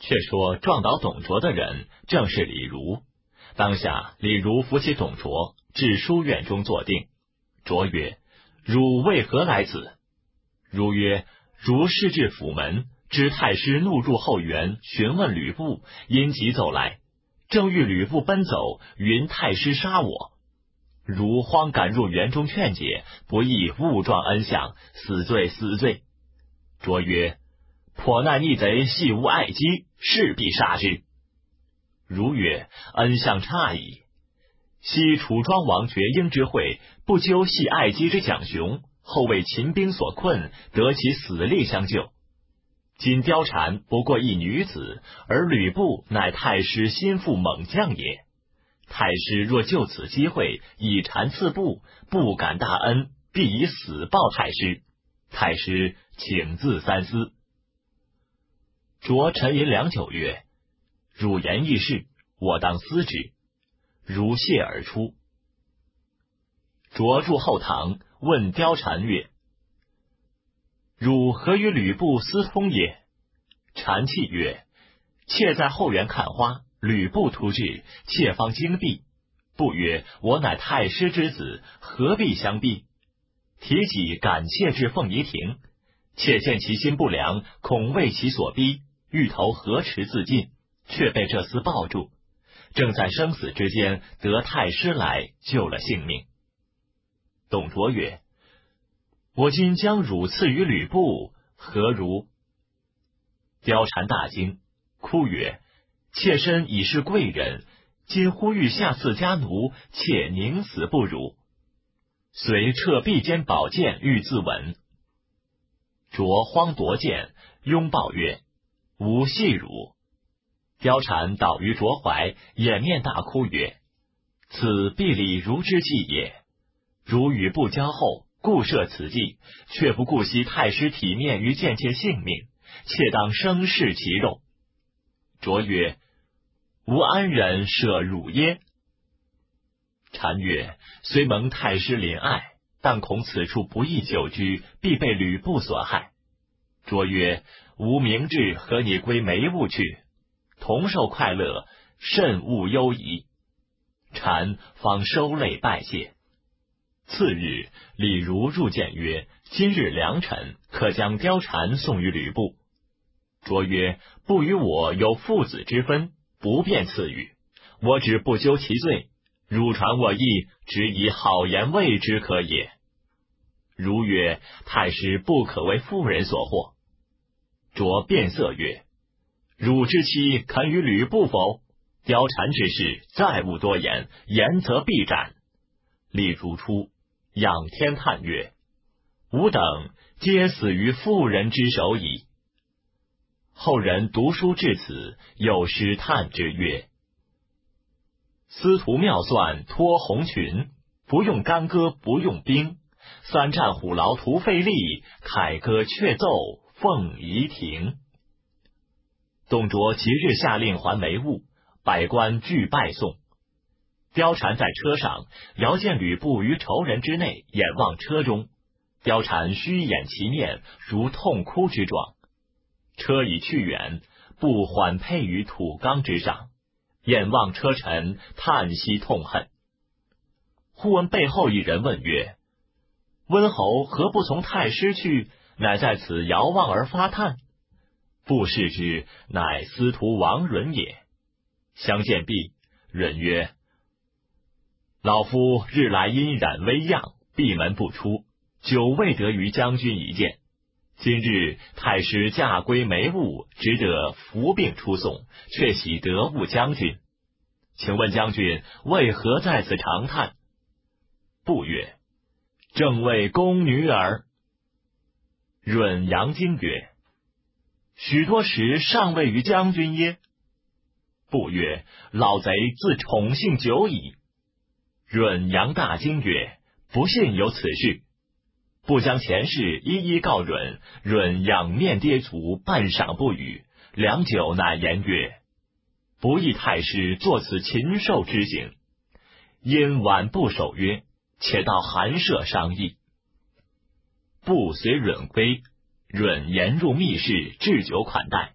却说撞倒董卓的人正是李儒。当下李儒扶起董卓，至书院中坐定。卓曰：汝为何来此？儒曰：汝师至府门，知太师怒入后园，询问吕布，因急走来，正欲吕布奔走，云太师杀我。如慌赶入园中劝解，不意误撞恩相，死罪死罪。卓曰：颇难逆贼系无爱姬，势必杀之。如曰：恩相诧矣。昔楚庄王绝缨之会，不究系爱姬之蒋雄，后为秦兵所困，得其死力相救。今貂蝉不过一女子，而吕布乃太师心腹猛将也。太师若就此机会以蝉刺布，不感大恩，必以死报太师。太师请自三思。卓沉吟良久曰：汝言亦是，我当思之。如谢而出。卓入后堂，问貂蝉曰：汝何与吕布私通也？蝉泣曰：妾在后园看花，吕布突至，妾方惊避。布曰：我乃太师之子，何必相避？提己赶妾至凤仪亭，妾见其心不良，恐为其所逼，欲投河池自尽，却被这厮抱住。正在生死之间，得太师来救了性命。董卓曰：我今将汝赐于吕布，何如？貂蝉大惊，哭曰：妾身已是贵人，今呼吁下赐家奴，妾宁死不辱。遂撤臂间宝剑欲自刎。卓慌夺剑，拥抱曰：吾系汝。貂蝉倒于卓怀，掩面大哭曰：此必礼如之计也。如与不交后，故设此计，却不顾惜太师体面于贱妾性命，妾当生食其肉。卓曰：吾安忍舍汝耶？蝉曰：虽蒙太师怜爱，但恐此处不宜久居，必被吕布所害。卓曰：吾明智和你归眉坞去，同受快乐，甚勿忧疑。蝉方收泪拜谢。次日，李儒入见曰：今日良辰，可将貂蝉送于吕布。卓曰：不与我有父子之分，不便赐予。我只不究其罪，汝传我意，只以好言慰之可也。儒曰：太师不可为妇人所惑。卓变色曰：汝之妻肯与吕布否？貂蝉之事，再勿多言，言则必斩。李儒出，仰天叹曰：吾等皆死于妇人之手矣。后人读书至此，有诗叹之曰：司徒妙算脱红裙，不用干戈不用兵，三战虎牢徒费力，凯歌却奏凤仪亭。董卓即日下令还眉坞，百官俱拜送。貂蝉在车上，遥见吕布于仇人之内，眼望车中。貂蝉虚掩其面，如痛哭之状。车已去远，布缓佩于土冈之上，眼望车尘，叹息痛恨。忽闻背后一人问曰：温侯何不从太师去，乃在此遥望而发叹？布视之，乃司徒王允也。相见毕，允曰：老夫日来阴染微恙，闭门不出，久未得与将军一见。今日太师驾归眉坞，只得伏病出送，却喜得误将军。请问将军为何在此长叹？布曰：正为宫女耳。允扬惊曰：许多时尚未与将军耶？布曰：老贼自宠幸久矣。允扬大惊曰：不信有此事。不将前事一一告允，允仰面跌足，半晌不语。良久，乃言曰：不义太师作此禽兽之行，因晚不守约，且到寒舍商议。不随允归，允言入密室置酒款待。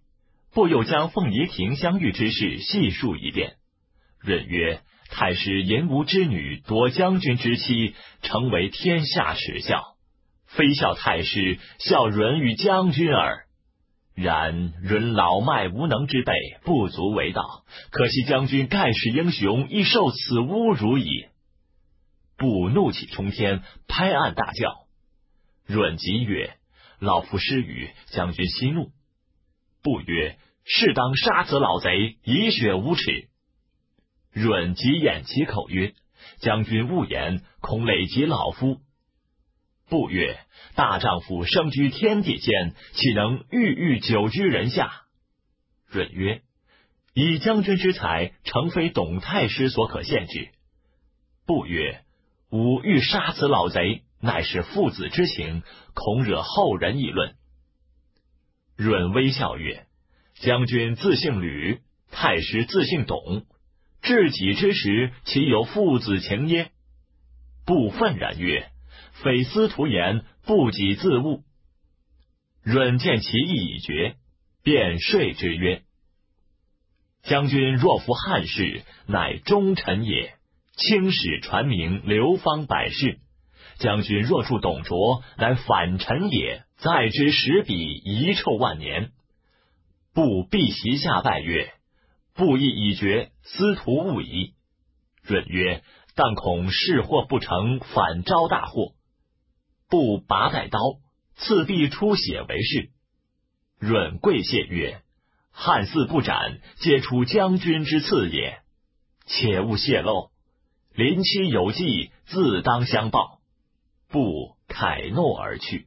不又将凤仪亭相遇之事细述一遍。润曰：太师淫无之女，夺将军之妻，诚为天下耻笑，非笑太师，笑润与将军耳。然润老迈无能之辈，不足为道，可惜将军盖世英雄，亦受此侮辱矣。不怒气冲天，拍案大叫。润急曰：老夫失语，将军息怒。不曰：适当杀此老贼，以雪无耻。润急掩其口曰：将军勿言，恐累及老夫。不曰：大丈夫生居天地间，岂能郁久居人下？润曰：以将军之才，诚非董太师所可限制。不曰：吾欲杀此老贼，乃是父子之情，恐惹后人议论。润微笑曰：将军自姓吕，太师自姓董，至己之时，岂有父子情耶？不愤然曰：匪司徒言，不己自误。润见其意已决，便说之曰：将军若服汉室，乃忠臣也，青史传名，流芳百世。将军若助董卓，乃反臣也，在之十笔，遗臭万年。不必席下拜曰：布意已决，司徒勿疑。润曰：但恐事或不成，反招大祸。不拔带刀，刺必出血为是。润跪谢曰：汉嗣不斩，皆出将军之赐也，且勿泄露。临期有计，自当相报。不慨诺而去。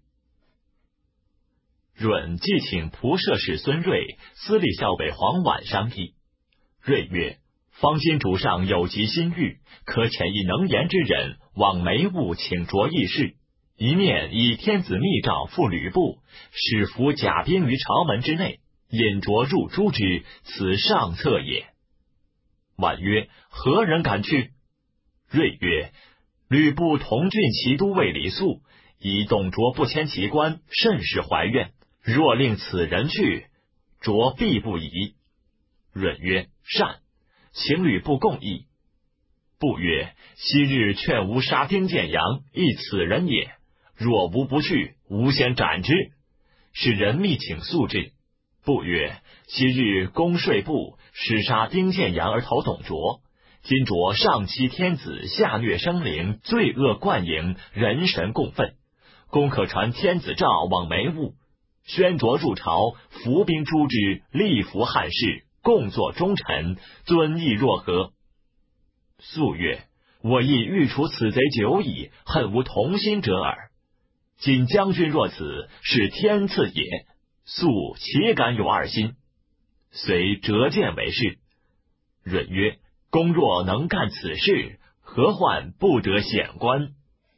润即请仆射使孙睿、司隶校尉黄琬商议。睿曰：方今主上有其心欲，可遣一能言之人往眉坞请着议事，一面以天子密诏付吕布，使伏甲兵于朝门之内，引着入诛之，此上策也。琬曰：何人敢去？睿曰：吕布同郡骑都尉李肃，以董卓不迁其官，甚是怀怨。若令此人去，卓必不疑。润曰：善，请吕布共议。布曰：昔日劝吾杀丁建阳，亦此人也。若吾不去，吾先斩之。使人密请速至。布曰：昔日公说部使杀丁建阳而投董卓，今卓上欺天子，下虐生灵，罪恶贯盈，人神共愤。公可传天子诏往眉坞，宣卓入朝，伏兵诛之，立服汉室，共作忠臣，尊义若何？肃曰：我亦欲除此贼久矣，恨无同心者耳。今将军若此，是天赐也，肃岂敢有二心？遂折剑为是。润曰：公若能干此事，何患不得显官？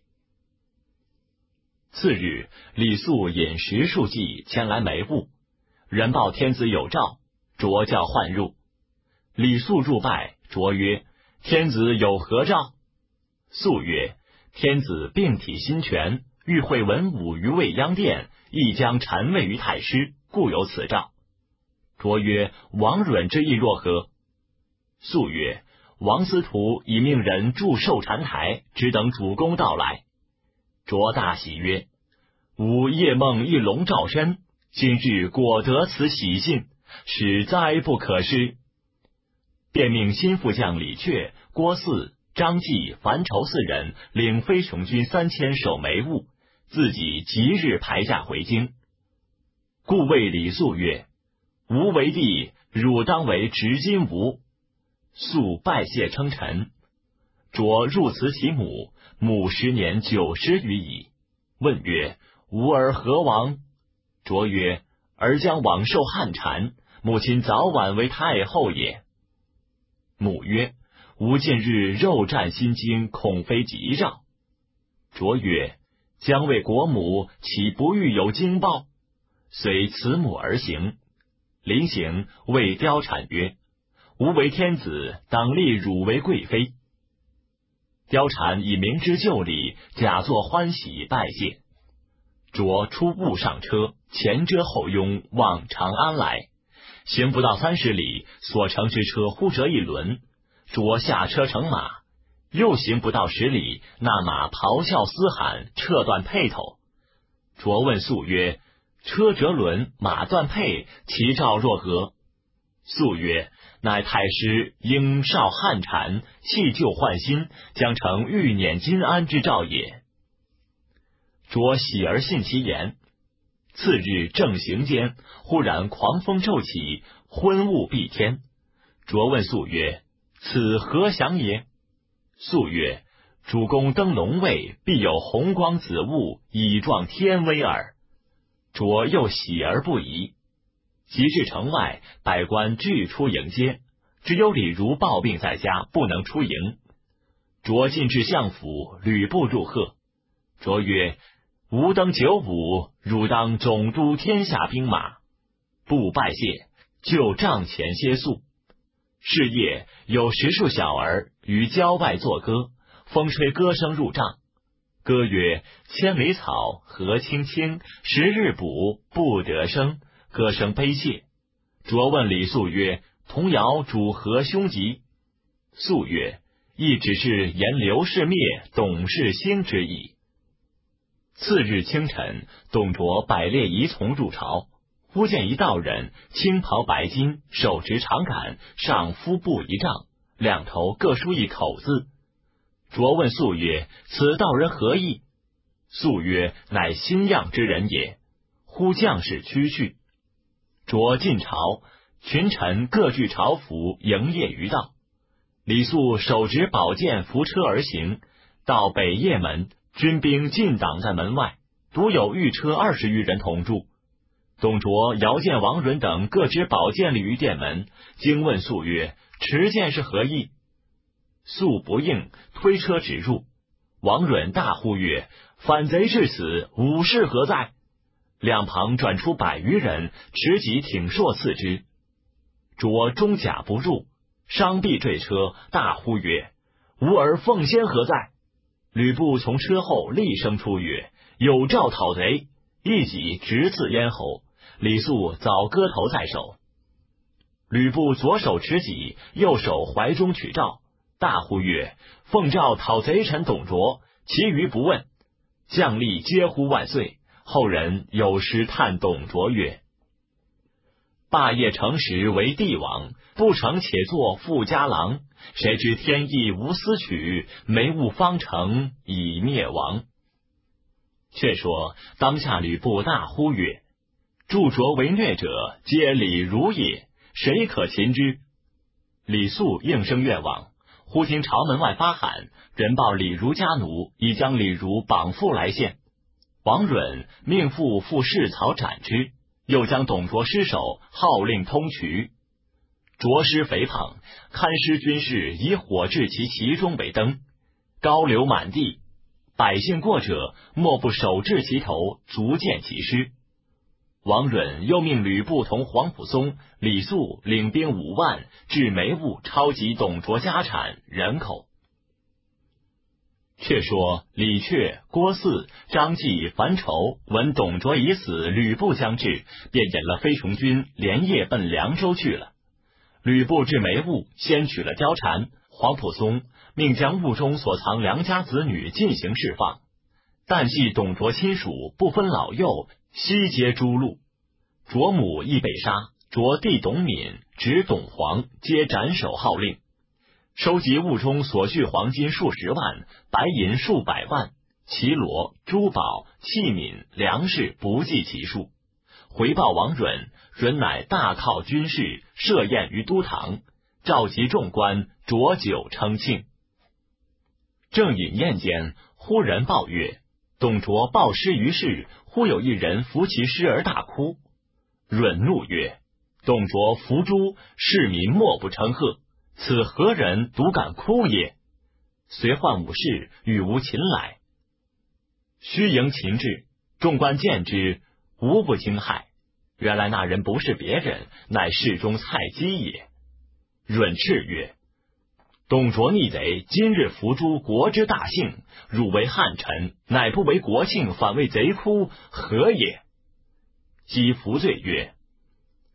次日，李肃引10数骑前来眉坞，人报天子有诏，卓叫唤入。李肃入拜，卓曰：天子有何诏？肃曰：天子病体心全，欲会文武于未央殿，亦将禅位于太师，故有此诏。卓曰：王允之意若何？肃曰：王司徒已命人筑寿禅台，只等主公到来。卓大喜曰：吾夜梦一龙照身，今日果得此喜信，实哉不可失。便命心腹将李榷、郭汜、张继、樊稠4人领飞熊军3000守眉坞，自己即日排驾回京。故谓李肃曰：吾为帝，汝当为执金吾。肃拜谢称臣。卓入辞其母，母时年90余矣。问曰：吾儿何亡？卓曰：儿将往受汉禅，母亲早晚为太后也。母曰：吾近日肉战心惊，恐非吉兆。卓曰：将为国母，岂不欲有惊报？遂辞母而行。临行，谓貂蝉曰：吾为天子，当立汝为贵妃。貂蝉以明知旧礼，假作欢喜拜谢。卓出坞上车，前遮后拥，往长安来。 行不到30里，所乘之车忽折一轮，卓下车乘马，又行不到10里，那马咆哮嘶喊，撤断辔头。卓问宿曰：车折轮，马断辔，其兆若何？宿曰：乃太师应少汉禅，弃旧换新，将成欲辇金安之兆也。卓喜而信其言。次日正行间，忽然狂风骤起，昏雾蔽天。卓问宿曰：此何祥也？宿曰：主公登龙位，必有红光紫雾，以壮天威耳。卓又喜而不疑。及至城外，百官俱出迎接，只有李儒抱病在家，不能出迎。卓进至相府，吕布入贺。卓曰：吾登95，汝当总督天下兵马。布拜谢，就帐前歇宿。是夜，有10数小儿于郊外作歌，风吹歌声入帐。歌曰：千里草，何青青，十日补，不得生。歌声悲切。卓问李肃曰：童谣主何凶吉？肃曰：亦只是言刘氏灭，董氏兴之意。次日清晨，董卓摆列仪从入朝，忽见一道人，青袍白巾，手执长杆，上敷布一丈，两头各书一口字。卓问肃曰：此道人何意？肃曰：乃新样之人也。忽将士趋去。卓进朝，群臣各具朝服，营业于道。李肃手执宝剑扶车而行，到北掖门，军兵尽挡在门外，独有御车20余人同住。董卓遥见王允等各执宝剑立于殿门，惊问肃曰：持剑是何意？肃不应，推车直入。王允大呼曰：反贼至此，武士何在？两旁转出100余人，持戟挺槊刺之。卓中甲不入，伤臂坠车，大呼曰：吾儿奉先何在？吕布从车后厉声出曰：有诏讨贼！一戟直刺咽喉。李肃早割头在手。吕布左手持戟，右手怀中取诏，大呼曰：奉诏讨贼臣董卓，其余不问。将吏皆呼万岁。后人有诗叹董卓曰：霸业成时为帝王，不成且作富家郎。谁知天意无私取，没物方成以灭亡。却说当下吕布大呼曰：助卓为虐者，皆李儒也，谁可擒之？李肃应声愿往，忽听朝门外发喊，人报李儒家奴已将李儒绑缚来献。王允命妇赴市曹斩之，又将董卓尸首号令通衢。卓尸肥胖，看师军士以火置其中为灯，高流满地，百姓过者莫不手置其头，足见其尸。王允又命吕布同黄甫松、李肃领兵5万，至眉坞抄集董卓家产人口。却说李榷、郭汜、张继、樊稠闻董卓已死，吕布将至，便引了飞熊军连夜奔凉州去了。吕布至眉坞，先取了貂蝉，黄甫松命将坞中所藏良家子女进行释放，但系董卓亲属，不分老幼，悉皆诛戮。卓母亦被杀，卓弟董敏、侄董黄皆斩首号令。收集坞中所蓄黄金数10万，白银数百万，绮罗、珠宝、器皿、粮食不计其数。回报王允，允乃大犒军士，设宴于都堂，召集众官，酌酒称庆。正饮宴间，忽人报曰：董卓暴尸于市，忽有一人扶其尸而大哭。允怒曰：董卓伏诛，市民莫不称贺，此何人独敢哭也？遂唤武士与吾擒来。虚迎擒至，众官见之，无不惊骇。原来那人不是别人，乃市中蔡姬也。允斥曰：董卓逆贼，今日伏诛国之大幸，汝为汉臣，乃不为国庆，反为贼哭，何也？姬服罪曰：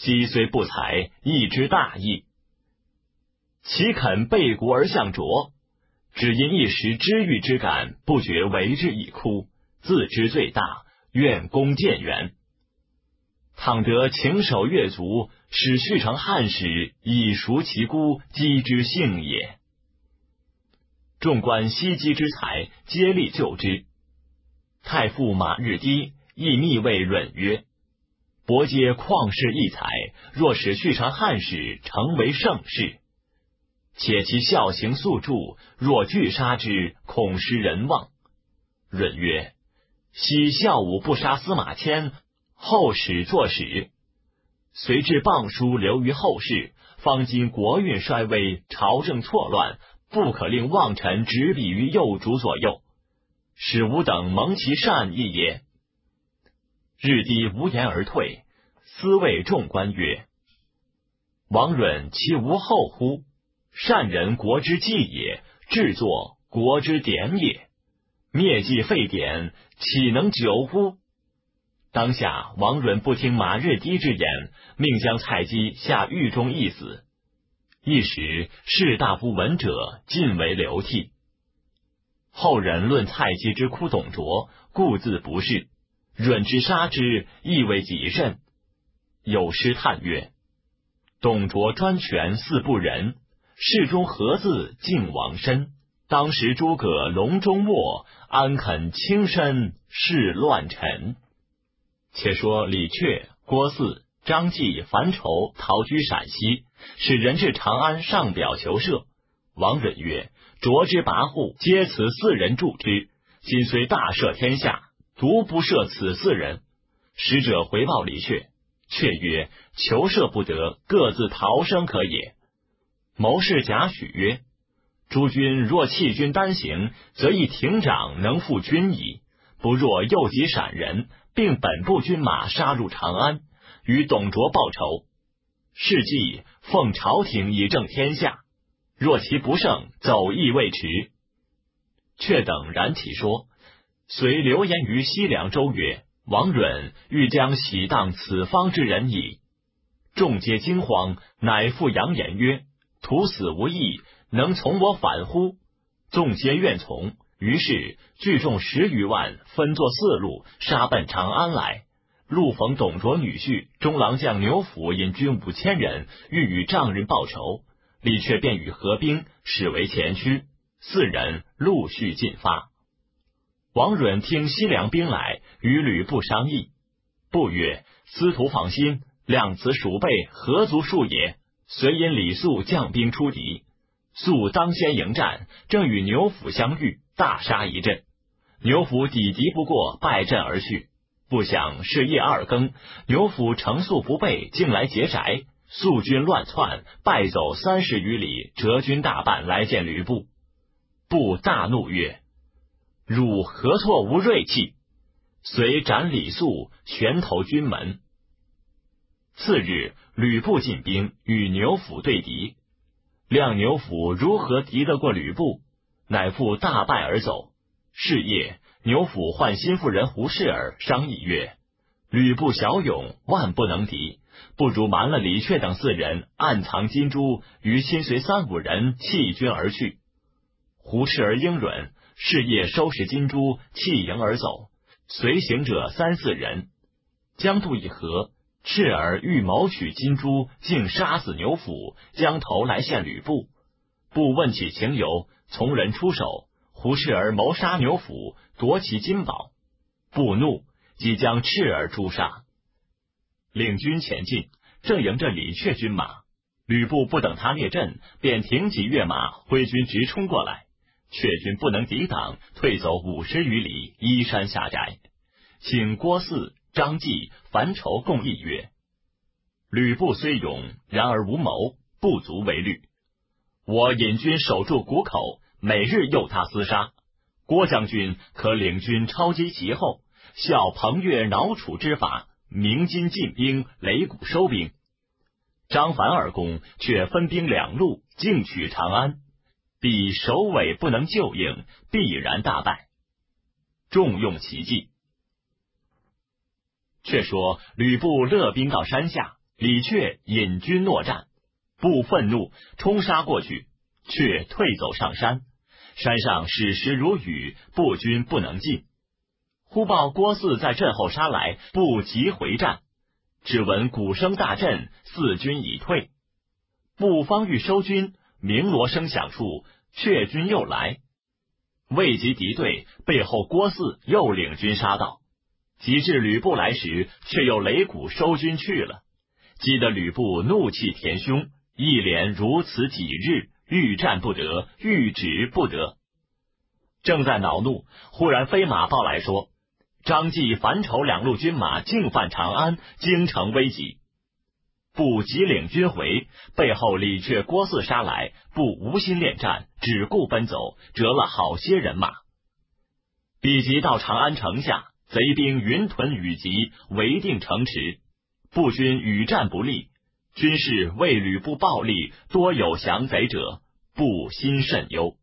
昔虽不才，亦知大义。岂肯背国而向卓？只因一时知遇之感，不觉为之已哭，自知罪大，愿功渐远。倘得请守越族，使续成汉使，以赎其孤，姬之幸也。众官西击之才，皆力救之。太傅马日低亦密谓允曰：伯皆旷世异才，若使续成汉使，成为盛世。且其孝行素著，若拒杀之，恐失人望。允曰：昔孝武不杀司马迁，后使作史，随至谤书流于后世，方今国运衰微，朝政错乱，不可令妄臣执笔于幼主左右，使吾等蒙其善意也。日低无言而退，思谓众官曰：王允其无后乎？善人国之计也，制作国之典也。灭迹废典，岂能久乎？当下王允不听马日低之言，命将蔡姬下狱中缢死。一时士大夫闻者，尽为流涕。后人论蔡姬之哭董卓，故自不是；允之杀之，亦为己甚。有诗叹曰：董卓专权似不仁，世中何自敬王身？当时诸葛笼中卧，安肯轻身事乱臣？且说李榷、郭汜、张继、樊稠逃居陕西，使人至长安上表求赦。王允曰：卓之跋扈，皆此4人助之，今虽大赦天下，独不赦此4人。使者回报李榷，却曰：求赦不得，各自逃生可也。谋士贾诩曰：诸君若弃军单行，则一亭长能复军矣，不若诱集陕人，并本部军马杀入长安，与董卓报仇。是计奉朝廷以正天下，若其不胜，走亦未迟。却等然其说，遂流言于西凉州曰：王允欲将喜当此方之人矣。众皆惊慌，乃复扬言曰：徒死无益，能从我反乎？众皆愿从，于是聚众10余万，分作4路，杀奔长安来。路逢董卓女婿中郎将牛辅引军5000人，欲与丈人报仇。李榷便与合兵，使为前驱，4人陆续进发。王允听西凉兵来，与吕布商议。布曰：司徒放心，量此鼠辈何足数也。遂引李肃将兵出敌。肃当先迎战，正与牛辅相遇，大杀一阵。牛辅抵敌不过，败阵而去。不想是夜2更，牛辅乘宿不备，竟来劫宅。肃军乱窜，败走30余里，折军大半来见吕布。布大怒曰：汝何错无锐气？遂斩李肃，悬头军门。次日，吕布进兵，与牛辅对敌。量牛辅如何敌得过吕布，乃复大败而走。是夜，牛辅唤心腹人胡适儿商议曰：吕布骁勇，万不能敌，不如瞒了李榷等4人，暗藏金珠，与亲随3、5人弃军而去。胡适儿应允，是夜收拾金珠，弃营而走。随行者3、4人。将渡一河，赤儿欲谋取金珠，竟杀死牛辅，将头来献吕布。布问起情由，从人出手，胡适儿谋杀牛辅，夺其金宝。布怒，即将赤儿诛杀。领军前进，正迎着李榷军马。吕布不等他列阵，便挺起跃马，挥军直冲过来。却军不能抵挡，退走50余里，依山下宅。请郭汜、张继、樊稠共议曰：吕布虽勇，然而无谋，不足为虑。我引军守住谷口，每日诱他厮杀。郭将军可领军抄击其后，效彭越挠楚之法，鸣金进兵，擂鼓收兵。张樊2公却分兵2路，径取长安。彼首尾不能救应，必然大败。重用其计。却说吕布勒兵到山下， 李榷引军搦战，部愤怒冲杀过去，却退走上山，山上矢石如雨，步军不能进。忽报郭汜在阵后杀来，不急回战，只闻鼓声大震，四军已退。部方欲收军，鸣锣声响处，却军又来，未及敌对，背后郭汜又领军杀到。及至吕布来时，却又擂鼓收军去了，激得吕布怒气填胸，一连如此几日，欲战不得，欲止不得。正在恼怒，忽然飞马报来说，张济、樊稠两路军马进犯长安，京城危急。部急领军回，背后李榷、郭汜杀来，部无心恋战，只顾奔走，折了好些人马。比及到长安城下，贼兵云屯雨集，围定城池，部军与战不利，军士为吕布暴力，多有降贼者，部心甚忧。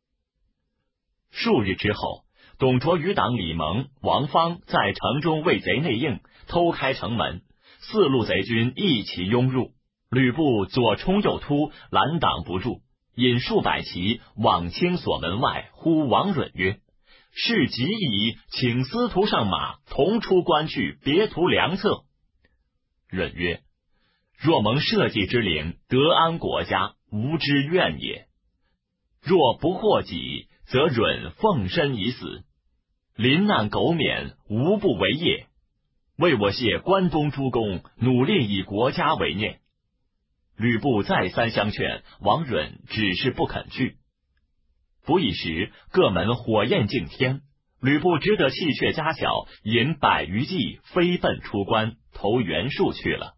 数日之后，董卓余党李蒙、王方在城中为贼内应，偷开城门，四路贼军一齐拥入，吕布左冲右突，拦挡不住，引数百骑往清所门外，呼王允曰：是急矣，请司徒上马，同出关去，别图良策。允曰：若蒙社稷之灵，得安国家，无之怨也。若不获己，则允奉身以死，临难苟免，无不为业。为我谢关东诸公，努力以国家为念。吕布再三相劝，王允只是不肯去。不一时，各门火焰竞天，吕布只得弃却家小，引100余骑飞奔出关，投袁术去了。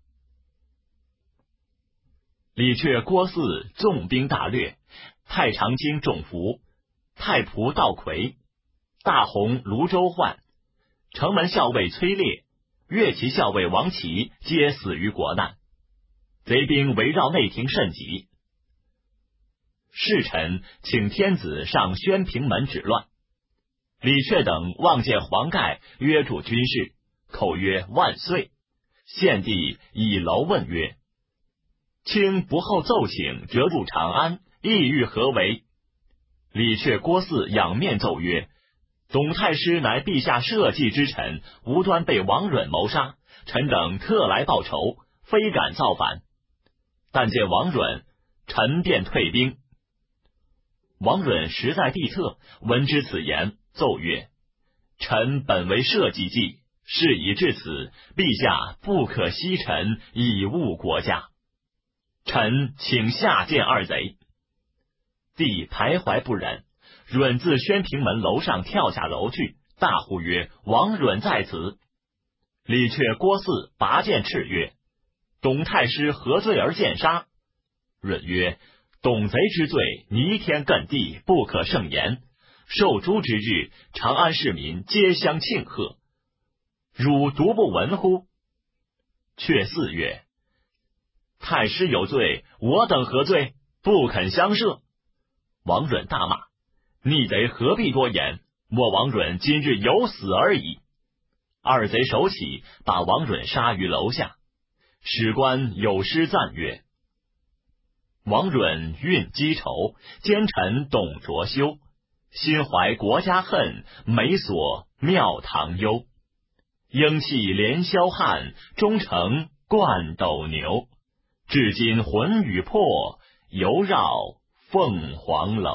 李榷、郭汜纵兵大掠，太常卿仲服、太仆道魁、大鸿卢周焕、城门校尉崔烈、乐骑校尉王齐皆死于国难，贼兵围绕内廷甚急。侍臣请天子上宣平门止乱。李榷等望见黄盖，约住军士，口曰万岁。献帝以楼问曰：卿不后奏请，折入长安，意欲何为？李榷、郭汜仰面奏曰：董太师乃陛下社稷之臣，无端被王允谋杀，臣等特来报仇，非敢造反。但见王允，臣便退兵。王允实在地特，闻之此言，奏曰：臣本为社稷计，事已至此，陛下不可惜臣，以误国家。臣请下见二贼。帝徘徊不忍，允自宣平门楼上跳下楼去，大呼曰：王允在此！李榷、郭汜拔剑叱曰：董太师何罪而剑杀？允曰：董贼之罪，弥天艮地，不可胜言。受诛之日，长安市民皆相庆贺，汝独不闻乎？却汜曰：太师有罪，我等何罪？不肯相赦。王允大骂：逆贼何必多言？我王允今日有死而已。二贼手起，把王允杀于楼下。史官有诗赞曰：王允运积仇，奸臣董卓羞。心怀国家恨，美所庙堂忧。英气连霄汉，终成冠斗牛。至今魂与魄，犹绕凤凰楼。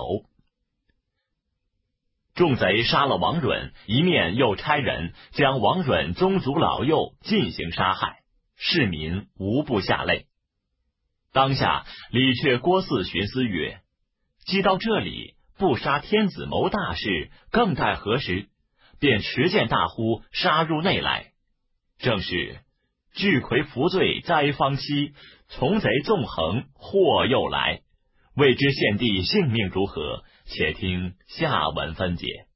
众贼杀了王允，一面又差人将王允宗族老幼进行杀害，市民无不下泪。当下李榷、郭汜寻思曰：既到这里，不杀天子谋大事，更待何时？便持剑大呼，杀入内来。正是巨魁伏罪灾方期，从贼纵横祸又来。未知献帝性命如何？且听下文分解。